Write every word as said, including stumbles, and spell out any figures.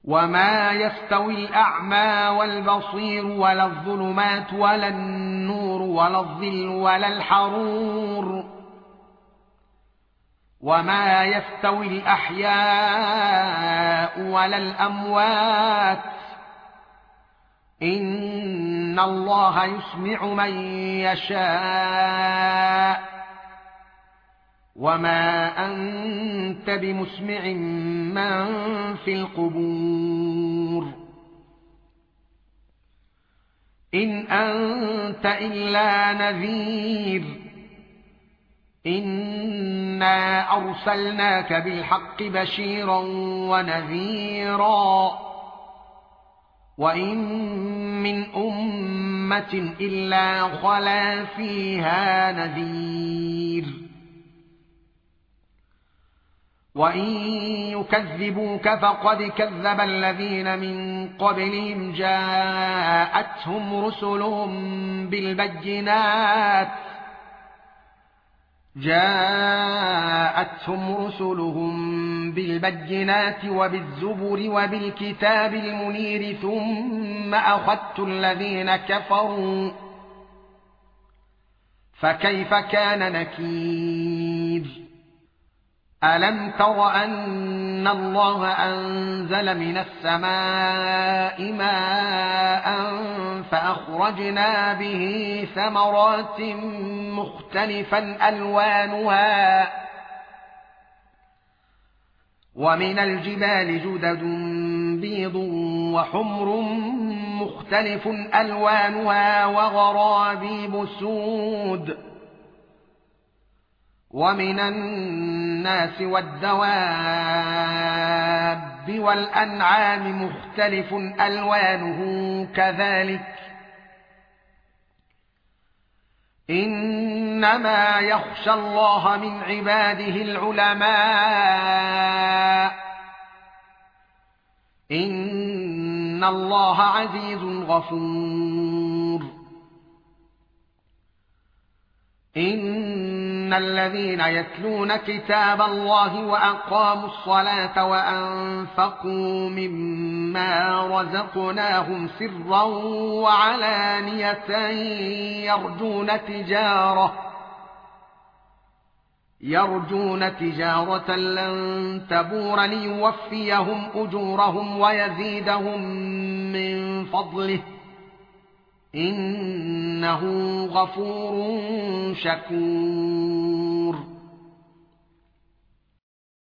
وما يستوي الأعمى والبصير ولا الظلمات ولا النور ولا الظل ولا الحرور وما يستوي الأحياء ولا الأموات إن الله يسمع من يشاء وما أنت بمسمع من في القبور إن أنت إلا نذير إنا أرسلناك بالحق بشيرا ونذيرا وإن من أمة إلا خلا فيها نذير وإن يكذبوك فقد كذب الذين من قبلهم جاءتهم رسلهم بالبينات جاءتهم رسلهم بالبينات وبالزبر وبالكتاب المنير ثم أخذت الذين كفروا فكيف كان نكير ألم تر أن الله أنزل من السماء ماء فأخرجنا به ثمرات مختلفا ألوانها ومن الجبال جدد بيض وحمر مختلف ألوانها وغرابيب سود ومن الناس والدواب والأنعام مختلف ألوانه كذلك إنما يخشى الله من عباده العلماء إن الله عزيز غفور إن الذين يتلون كتاب الله وأقاموا الصلاة وأنفقوا مما رزقناهم سرا وعلانية يرجون تجارة يرجون تجارة لن تبور ليوفيهم أجورهم ويزيدهم من فضله إنه غفور شكور